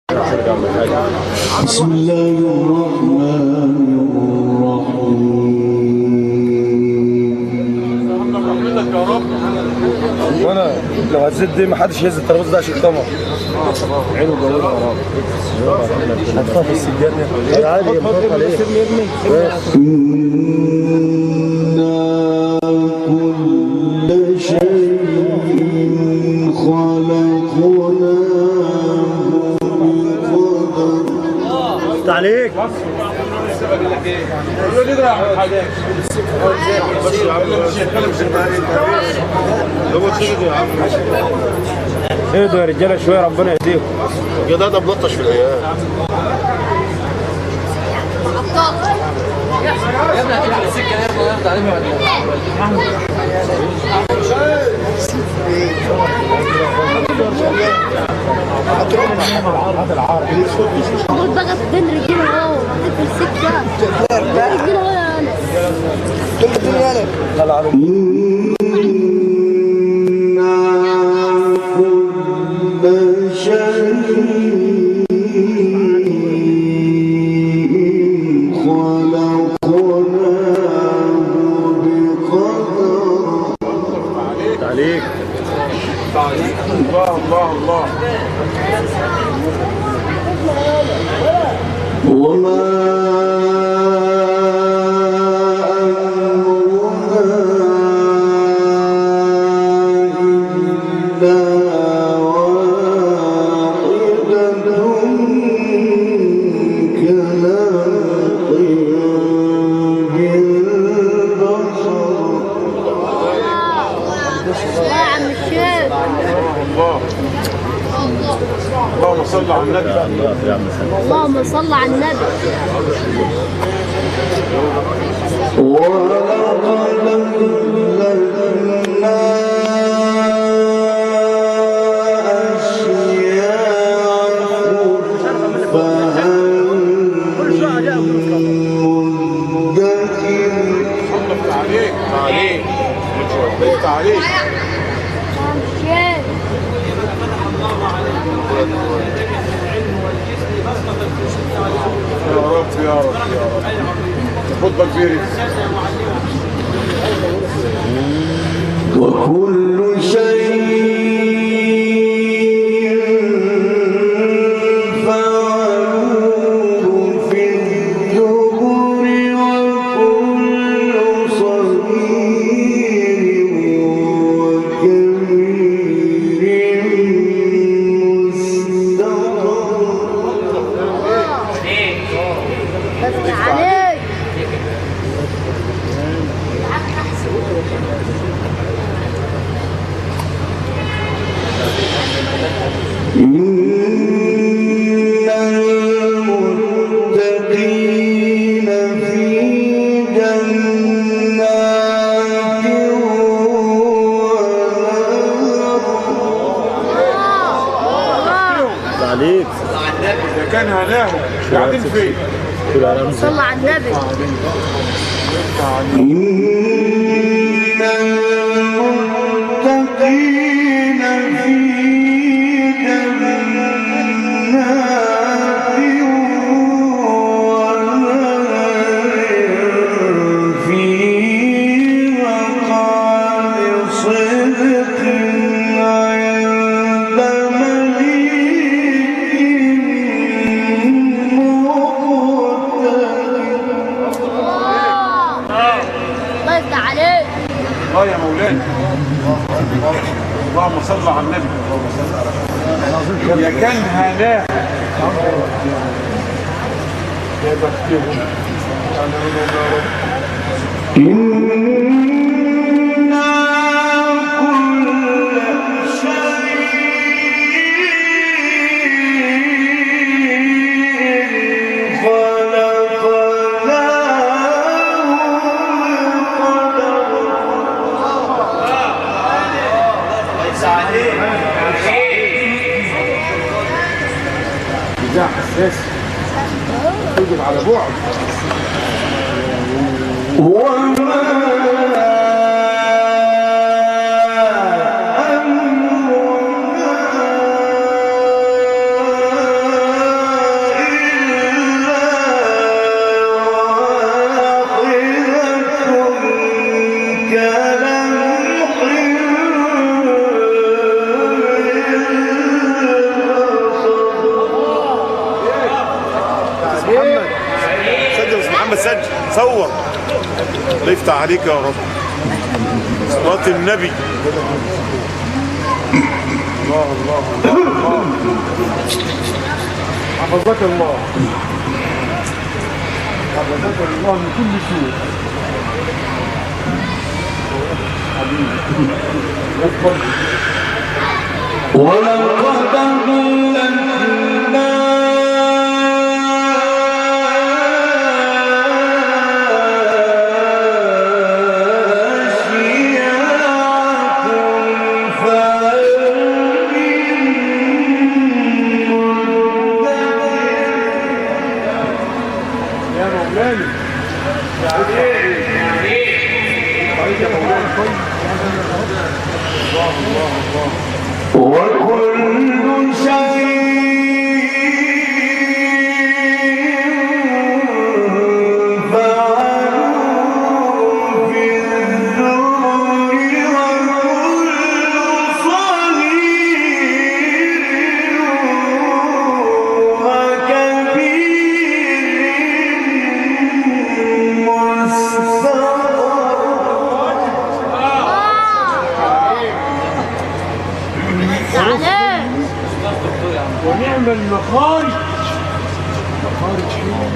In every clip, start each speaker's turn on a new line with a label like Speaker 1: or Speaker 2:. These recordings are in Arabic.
Speaker 1: بسم الله الرحمن الرحيم.
Speaker 2: وانا لو هتزيد دي محدش يهز الترابيزه ده عشان القمر. عينه جوله يا رب. هتخاف السجاد دي عادي يا عليه.
Speaker 1: كل شيء خلقناه بقدر.
Speaker 2: عليك اهدوا يا رجاله شويه ربنا يهديكم.
Speaker 3: كده ده بلطش في الايام.
Speaker 4: يا ابني هتبقى السكه يا ابني ياخد عليه
Speaker 5: قول بقى بين رجيله اهو في السكه رجيله اهو يا
Speaker 1: كل شيء خلقناه بقدر.
Speaker 2: عليك الله الله الله.
Speaker 1: وما
Speaker 2: اللهم صل على النبي.
Speaker 5: اللهم صل على النبي.
Speaker 2: يا رب يا رب خطبه كبيره.
Speaker 1: وكل شيء فعلوه في الزبر وكل صغير وكبير
Speaker 5: بس عليك
Speaker 1: إن المتقين في جنات ونهر.
Speaker 2: عليك اذا كان هناهم قاعدين فين؟
Speaker 5: صلى على النبي.
Speaker 1: إن المتقين في جنات ونهر في مقعد صدق عند مليك
Speaker 5: الله يفتح عليك.
Speaker 2: اه يا مولانا. اللهم صل على النبي. يا كان هناه يا بختهم.
Speaker 1: إنا كل شيء
Speaker 2: ده حساس توجد على بعد.
Speaker 1: وما أمرنا
Speaker 3: سجل صور. الله يفتح عليك يا رب. صلاة النبي.
Speaker 2: الله الله الله. حفظك الله. حفظك الله من كل سوء.
Speaker 1: ولقد أهلكنا أشياعكم فهل
Speaker 2: يا مولانا.
Speaker 1: وكل شيء فعلوه في الزبر وكل صغير وكبير
Speaker 5: عليه
Speaker 2: ونعم المخارج. مخارج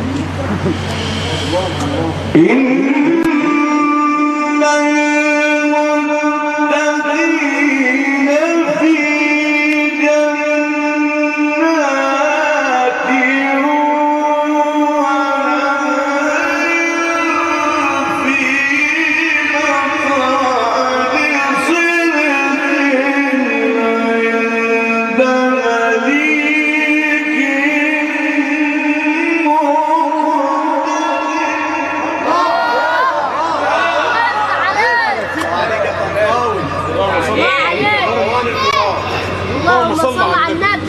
Speaker 1: إن المتقين في جنات ونهر في مقعد صدق عند مليك
Speaker 5: اللهم صل على النبي.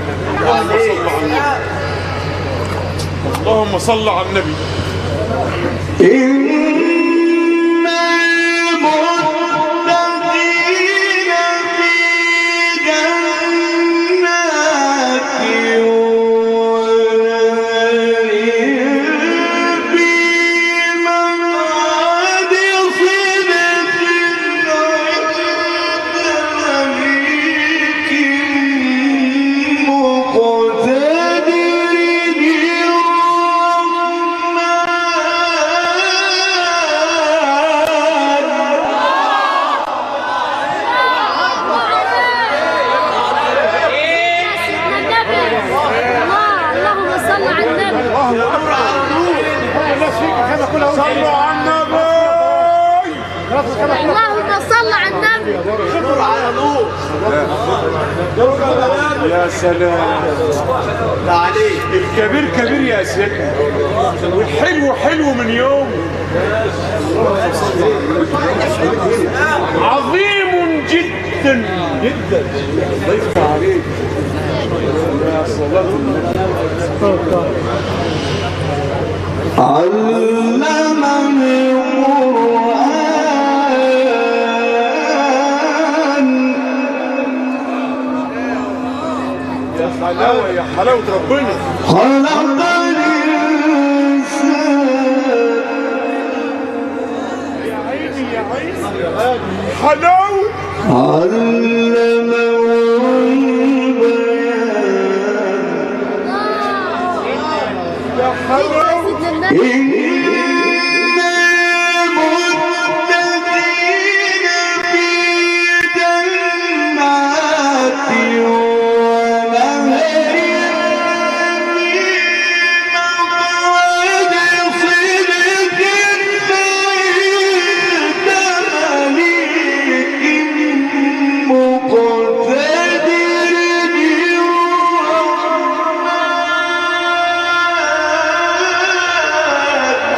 Speaker 3: اللهم صل على النبي.
Speaker 1: إن المتقين في جنات ونهر في مقعد صدق عند مليك مقتدر
Speaker 5: اللهم صل على النبي.
Speaker 3: صلوا على النبي.
Speaker 5: اللهم صل على النبي.
Speaker 3: يا سلام. الكبير كبير يا سيدنا، والحلو حلو من يوم. عظيم جدا جدا. ضيف عليك يا صلاة
Speaker 1: علمني القرآن
Speaker 3: يا حلاوة يا حلاوة ربنا.
Speaker 1: خلق الإنسان
Speaker 3: يا عيني يا عيني حلاوة.
Speaker 1: علمه البيان
Speaker 3: يا حلاوة.
Speaker 5: سيدنا النبي.
Speaker 1: إن المتقين في جنات ونهر في مقعد صدق عند مليك مقتدر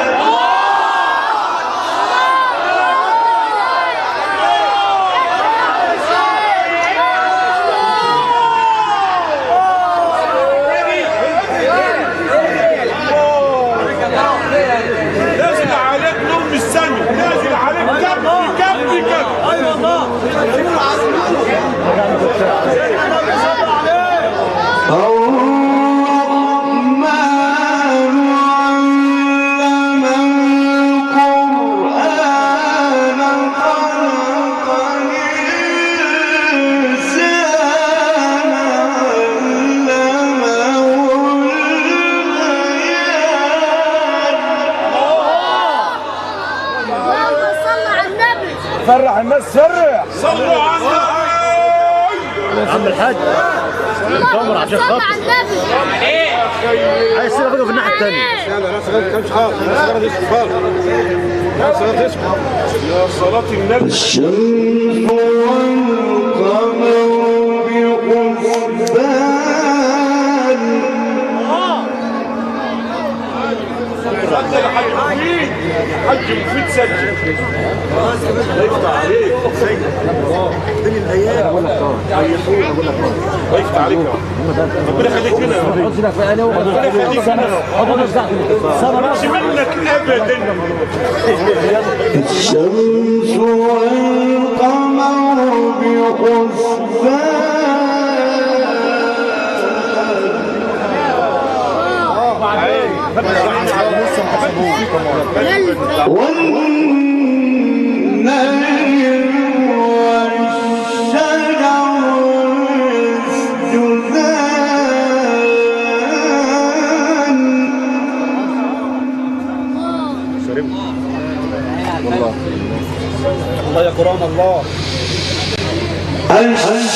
Speaker 2: الناس سرع.
Speaker 3: صلوا على النبي.
Speaker 2: عم الحاج دور عشان خاطر عايز تسيبها بقى في الناحيه الثانيه.
Speaker 3: يا صلاة النبي.
Speaker 1: الشمس والقمر بحسبان
Speaker 3: سجل حاج مفيد. حاج مفيد سجل. الله يفتح عليك. دين الايام. الله يفتح عليك. ربنا يخليك لنا. ربنا يخليك لنا. مش منك ابدا.
Speaker 1: الشمس والقمر بحسبان والنجم والشجر يسجدان
Speaker 2: الله يا قرآن الله.
Speaker 1: الشمس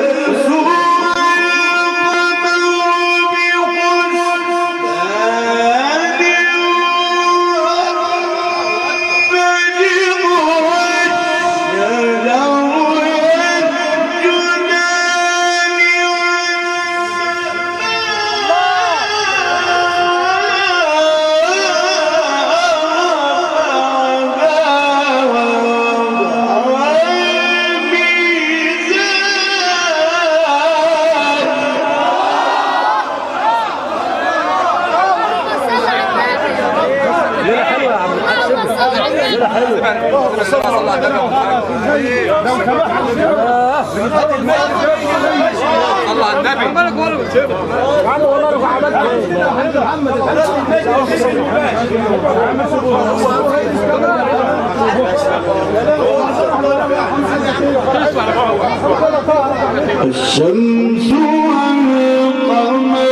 Speaker 1: الشمس والقمر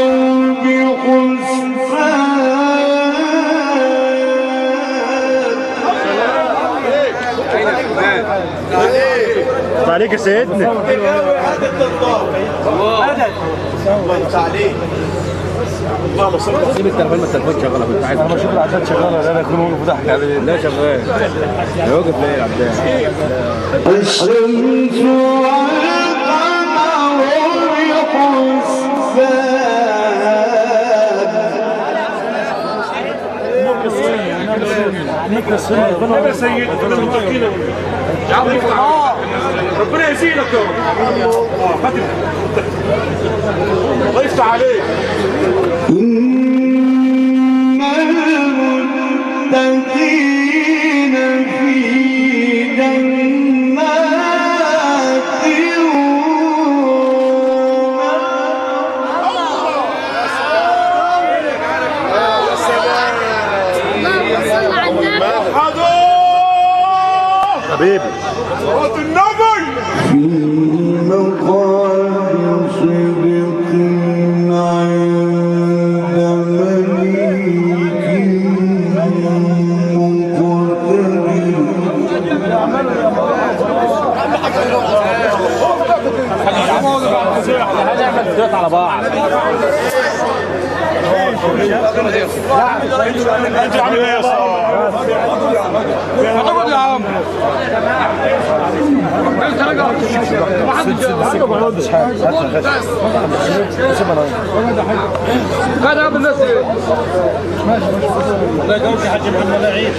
Speaker 1: بحسبان
Speaker 2: عليك يا سيدنا.
Speaker 3: اللهم صل على
Speaker 2: سيب التليفون، ما التليفون شغال كنت عايز انا اشوف العداد شغال ولا لا. يكون واقف ضحك عليه. لا شغال. ده واقف ليه يا عبد
Speaker 1: الشمس والقمر بحسبان.
Speaker 3: يا سيدي ربنا يزيدك يا رب. الله يفتح عليك.
Speaker 1: إن المتقين في جنات
Speaker 2: حبيبي.
Speaker 3: صلاة النبي.
Speaker 1: في مقام صدق عند مليك
Speaker 2: هنعمل على بعض.
Speaker 3: انت عامل ايه يا صاحبي؟
Speaker 4: يا عم هذا قبل الناس لا يقولش حاج محمد العيد.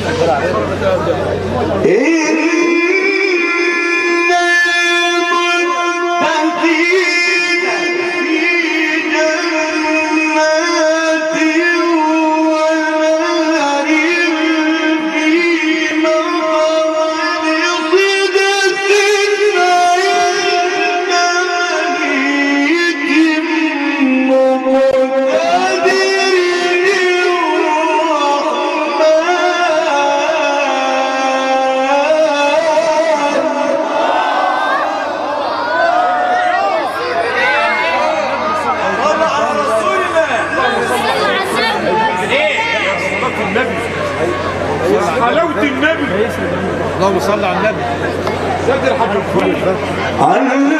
Speaker 3: حلاوة النبي.
Speaker 2: اللهم صل على النبي.
Speaker 1: علم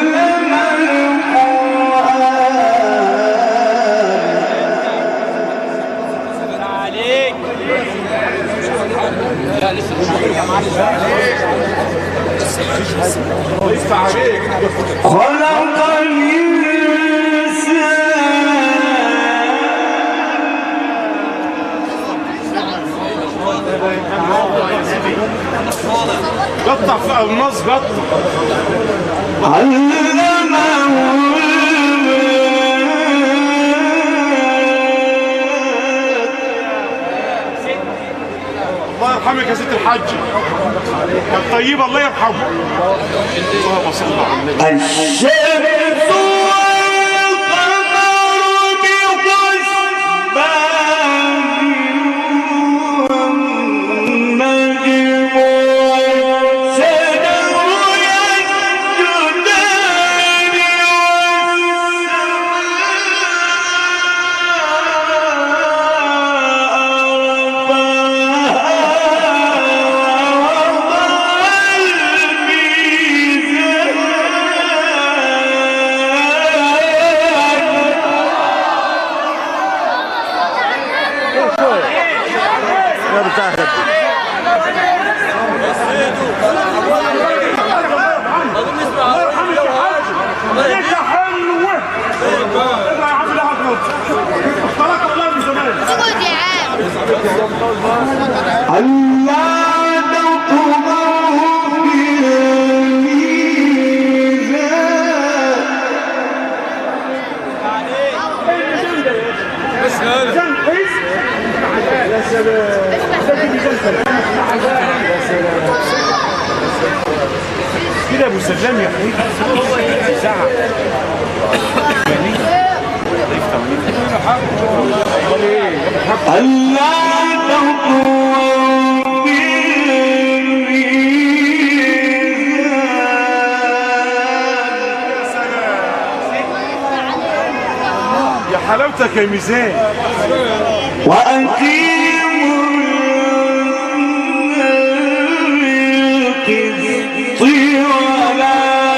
Speaker 1: خلق الإنسان
Speaker 3: قطع في النص قطع
Speaker 1: علمه
Speaker 3: الله يرحمك يا ست الحاج كانت طيبه الله يرحمها. اللهم صل على النبي.
Speaker 1: الشمس والقمر بحسبان والنجم والشجر يسجدان
Speaker 3: كده ابو سلام يا حبيبي ساعه يا حلاوتك يا ميزان.
Speaker 1: وأقيموا القسط ولا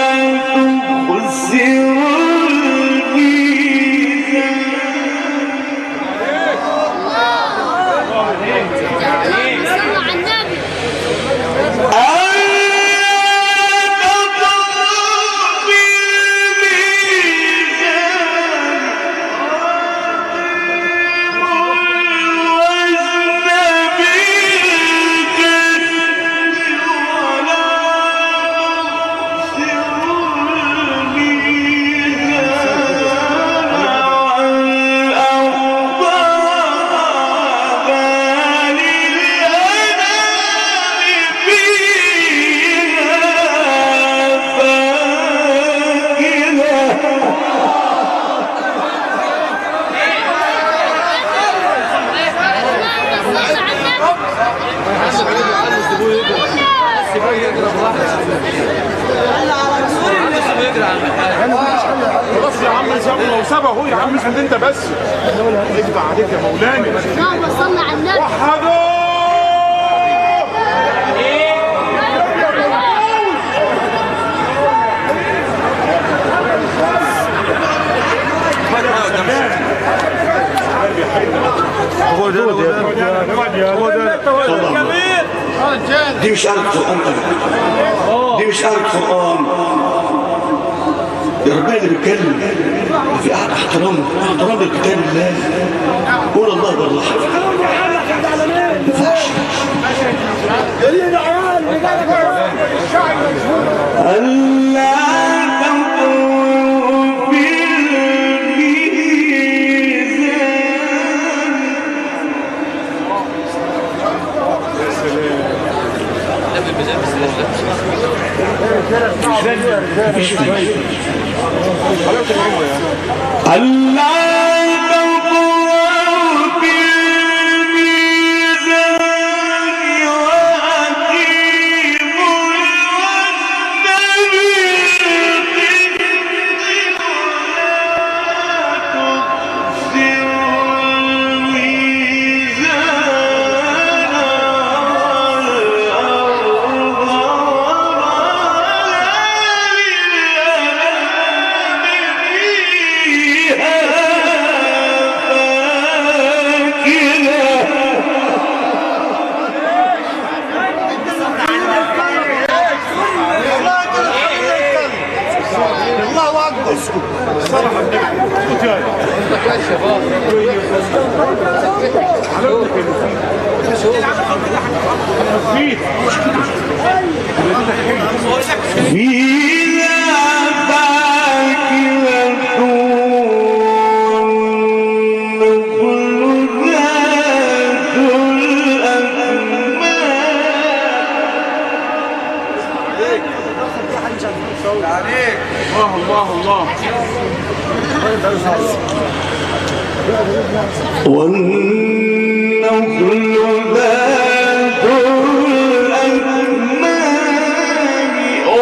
Speaker 1: تخسروا
Speaker 3: خلاص يا عم سابه اهو يا عم اسكت انت بس. افتح عليك يا مولانا.
Speaker 5: اللهم صل على النبي.
Speaker 3: وحدوا
Speaker 1: دي مش آية قرآن دي مش آية قرآن. يا ربنا اللي بيتكلم في احترام لكتاب الله. قول الله بالرحمة ما ينفعش. ألا تطغوا في
Speaker 3: فيه الله الله
Speaker 1: والنخل ذات الأكمام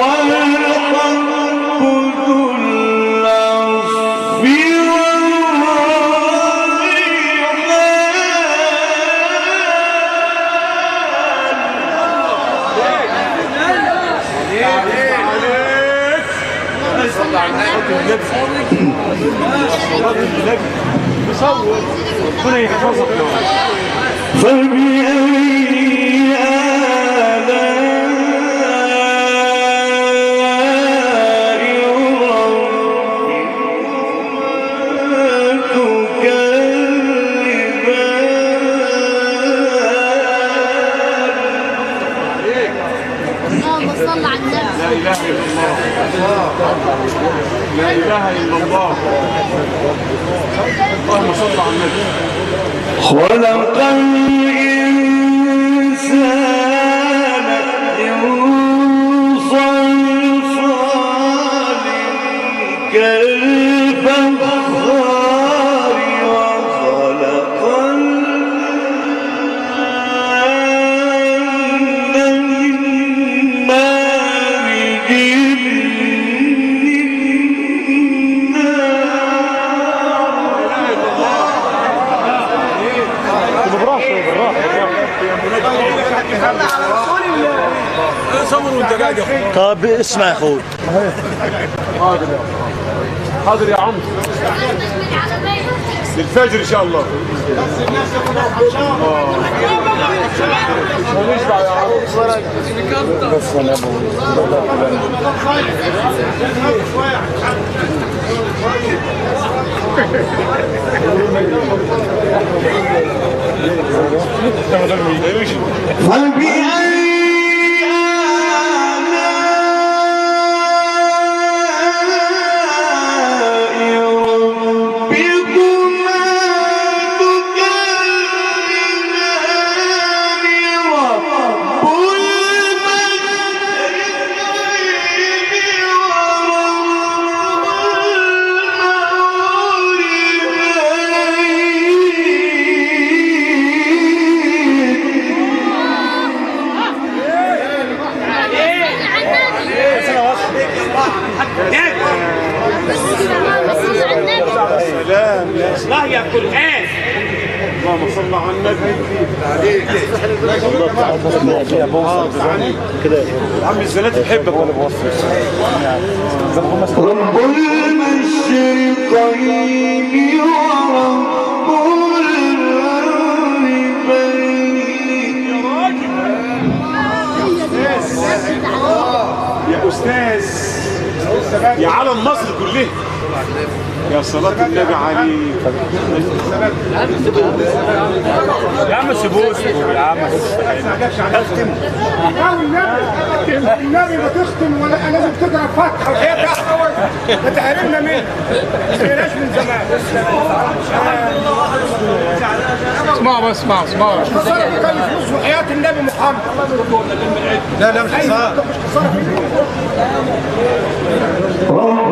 Speaker 1: والحب ذو العصف
Speaker 3: صور ربنا يحفظك يا رب.
Speaker 1: فبأي آلاء ربكما تكذبان
Speaker 5: اللهم صل على النبي.
Speaker 3: لا اله الا الله اللهم صل على النبي.
Speaker 1: خلق الإنسان من صلصال كالفخار وخلق الجن من مارج
Speaker 2: طب اسمع يا اخوي.
Speaker 3: حاضر يا عمرو للفجر ان شاء الله. ونشبع يا عمرو. اللهم صل على النبي.
Speaker 2: كده
Speaker 3: عم الزنات بحبك وانا بوصل.
Speaker 1: رب المشرقين ورب المغربين.
Speaker 3: يا استاذ يا علم مصر كلها يا صلاة النبي عليك.
Speaker 4: يا عم سيبوه يا عم.
Speaker 3: اختم
Speaker 6: النبي ما تختم ولا لازم تقرا فاتحه وهي تحول ما تحرمنا منه. ما جيناش من زمان.
Speaker 4: اسمعوا بس اسمعوا.
Speaker 6: خساره بكلف فلوس وحياه النبي محمد.
Speaker 2: لا مش خساره.
Speaker 1: رب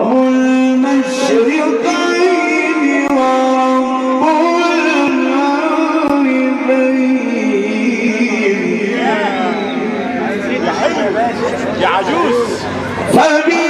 Speaker 1: المشرقين ورب المغربين.
Speaker 3: يا عجوز.
Speaker 1: فبأي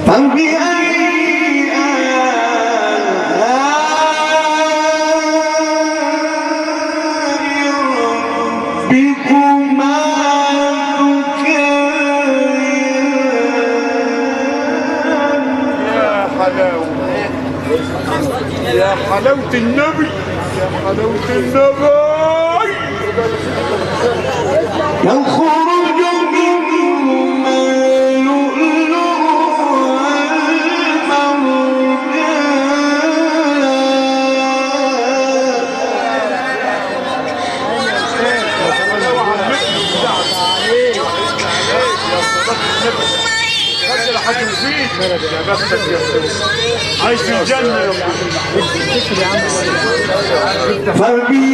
Speaker 3: يا حلاوة النبي يا حلاوة النبي
Speaker 1: يخرج مما لؤلؤ
Speaker 3: يا بختك يا عايش في الجنة يا
Speaker 1: فبأي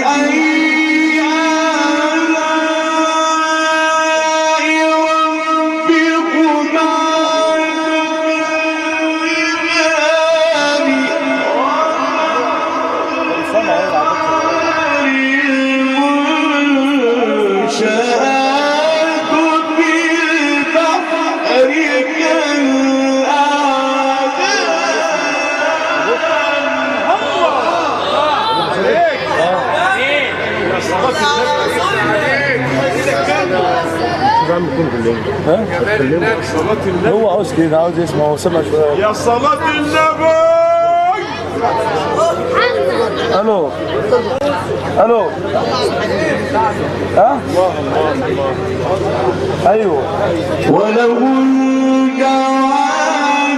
Speaker 2: هو عاوز كده، عاوز يسمع، هو سمع شويه.
Speaker 3: يا صلاة النبي.
Speaker 2: الو الو ها؟ ايوه.
Speaker 1: وله الجوار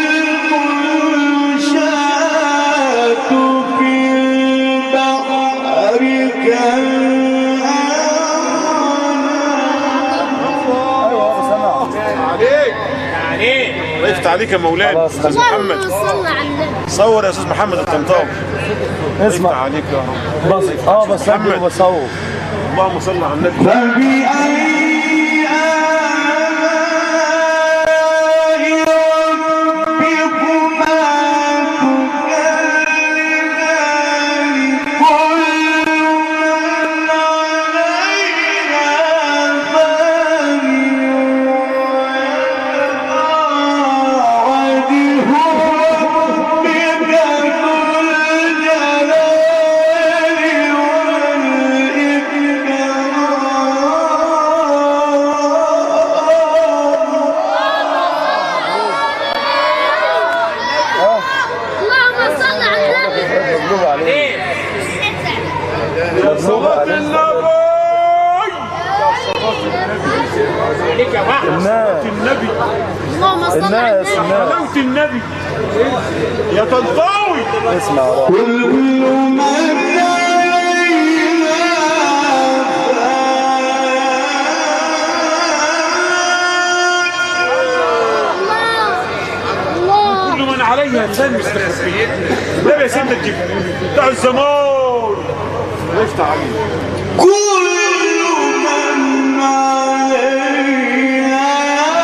Speaker 1: المنشآت في البحر
Speaker 3: وقفت عليك يا مولانا. استاذ محمد صور يا استاذ محمد الطنطاوي.
Speaker 2: اسمع
Speaker 3: عليك يا
Speaker 2: بس بس انا بصور.
Speaker 3: اللهم صل على النبي.
Speaker 1: فبأي
Speaker 3: النبي.
Speaker 5: اللهم صل على النبي.
Speaker 3: حلاوة النبي يا طنطاوي.
Speaker 2: اسمع
Speaker 1: كل من
Speaker 3: كل من عليها فان مستخبي. النبي يا سيدنا الجبل بتاع الزمان. وقفت عليه.
Speaker 1: كل من عليها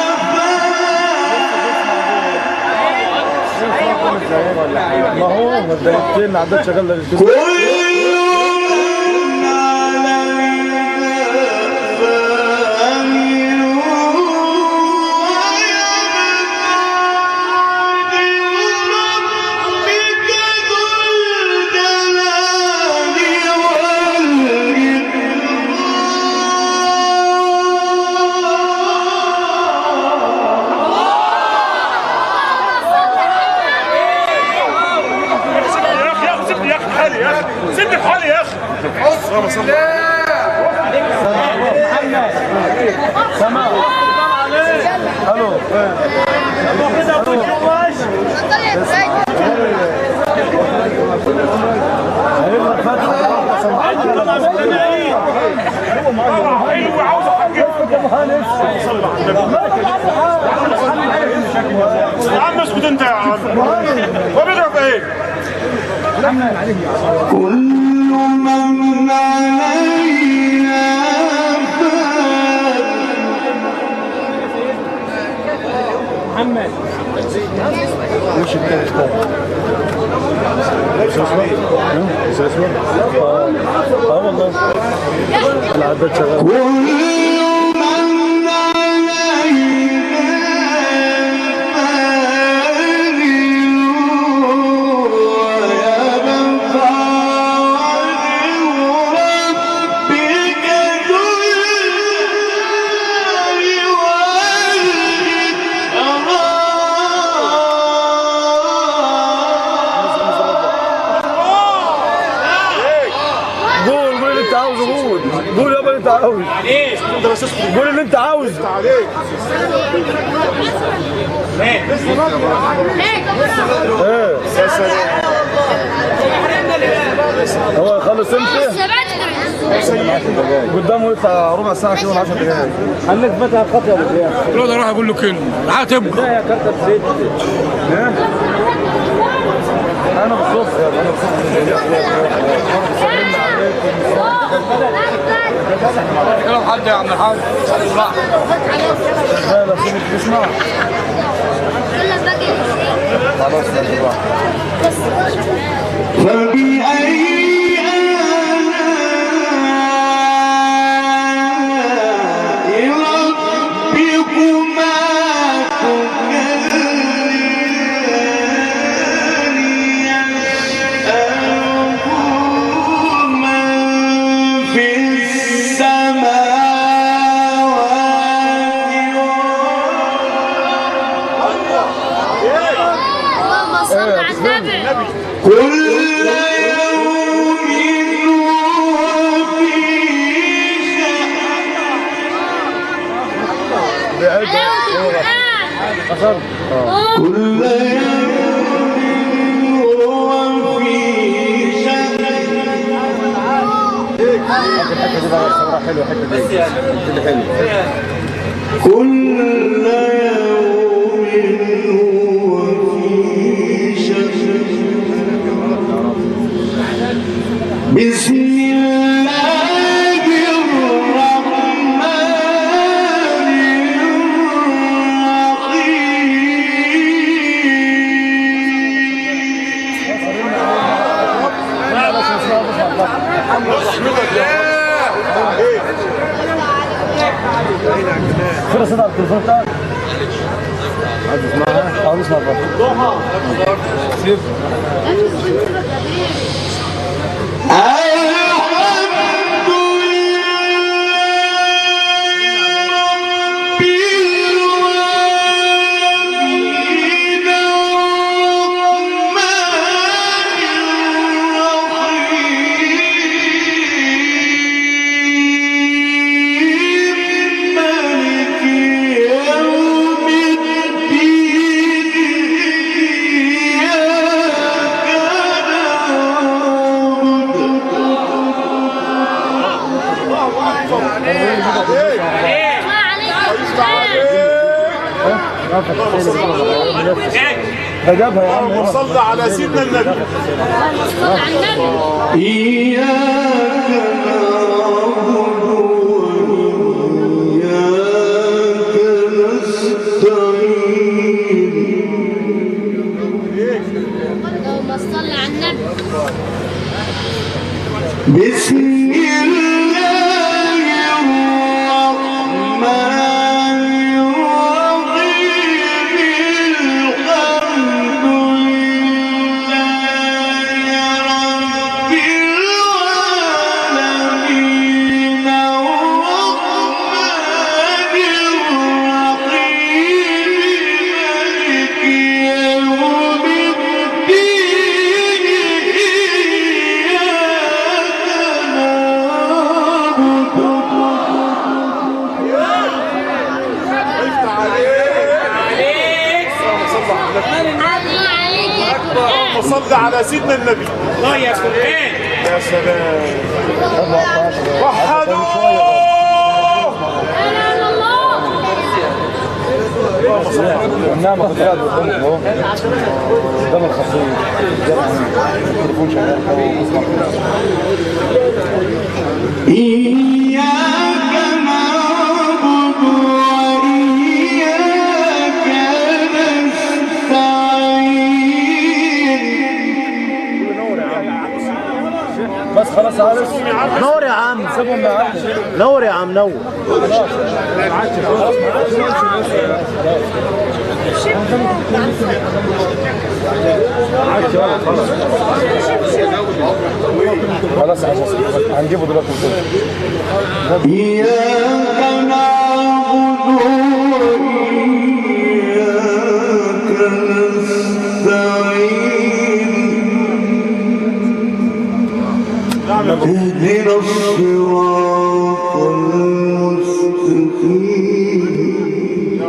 Speaker 2: ما هو الدقيقتين عدد شغال
Speaker 1: كل من
Speaker 3: سيبني في حالي يا اخي. اللهم صل
Speaker 2: سمع. الو
Speaker 3: يا عم اسكت انت يا عم. هو بيضرب ايه؟
Speaker 1: كل من عليها
Speaker 2: محمد وش الكلام؟ والله العدد شغال.
Speaker 1: كل من عليها
Speaker 2: انت عاوزه قول يابا اللي انت عاوزه. قول اللي انت عاوزه. ايه هو يخلص امتى؟ قدامه يطلع ربع ساعه كده ولا 10 دقايق. خليك فتح الخطوه يا ابو زياد.
Speaker 4: الواد راح اقول له كلمه هتبقى
Speaker 2: يا كارتة زيت. انا بالصدفه يا انا بالصدفه
Speaker 4: كلام حد يا عم الحاج
Speaker 2: لا لا سيبك تسمع. خلاص
Speaker 1: فبأي كل يوم هو في شأن.
Speaker 2: الحته دي بقى الصراحه حلوه الحته دي حلوه.
Speaker 1: كل يوم هو في شأن. بسم الله الرحمن
Speaker 2: كده صدق التليفون بتاعك. عايز تسمعها؟ عاوز اسمع بقى. سيب.
Speaker 3: فجابها يا عم وصلى على سيدنا النبي.
Speaker 1: إياك نعبد وإياك نستعين.
Speaker 5: اللهم صل على النبي.
Speaker 1: بسم الله الرحمن
Speaker 3: صلى على سيدنا النبي. الله يا سلام يا سلام. وحدوا
Speaker 2: النعمة في الرياض قدامك اهو قدام الخطيب. التليفون شغال
Speaker 1: إياك نعبد وإياك نستعين.
Speaker 2: بس خلاص عارف. نور يا عم سيبهم معاك. نور يا عم نور. خلاص هنجيبه دلوقتي.
Speaker 1: إياك نعبد وإياك نستعين. اهدنا الصراط المستقيم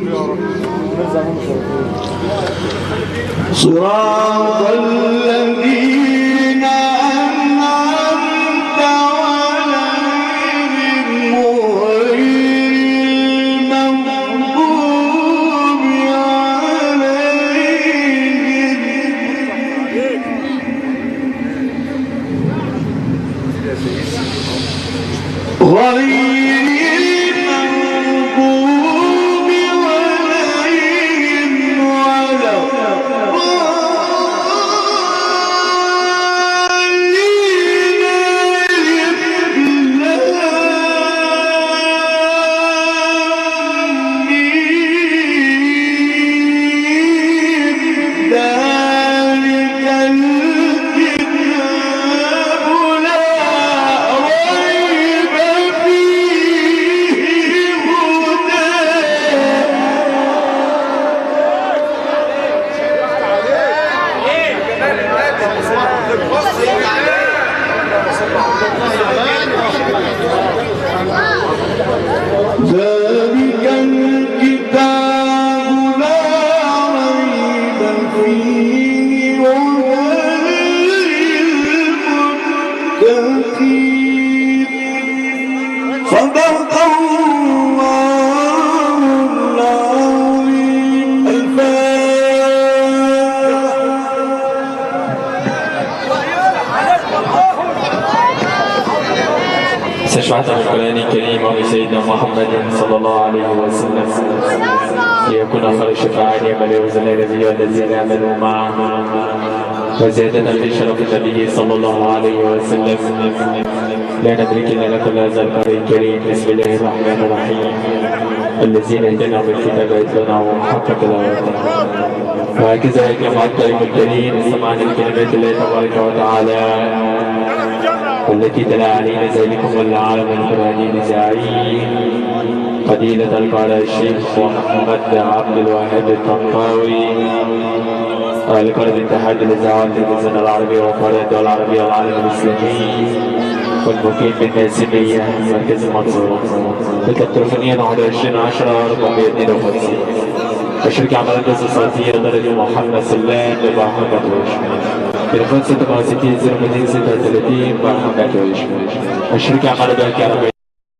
Speaker 1: صراط الذين أنعمت عليهم غير المغضوب عليهم ولا ذلك الكتاب لا ريب فيه هدى للمتقين صدق الله العظيم
Speaker 7: استشفعت بالقرآن الكريم وبسيدنا محمد صلى الله عليه وسلم ليكون آخر الشفاعة يقبل وزن الذي والذين يعملوا معه وزيادة في شرف النبي صلى الله عليه وسلم لا ندرك إلا لكل هذا القرآن الكريم بسم الله الرحمن الرحيم الذين اهتدوا بالكتاب يتلونه حق تلاوته وهكذا يكرم الكريم الكريم سمعنا الكلمات الله تبارك وتعالى والتي تلا علينا ذلكم والعالم القرآني الإذاعي فضيلة القارئ الشيخ محمد عبد الواحد الطنطاوي القارئ الاتحاد الإذاعة والتلفزيون العربي وقارئ الدول العربية والعالم الإسلامي والمقيم بالناسمية مركز المنصورة رقم تليفونية 2110-452 الشركة عمل الجزء الصوتية درجة محمد سلام لبحر تليفون 66 0 236 بحر الشركة عمل بها كهربائية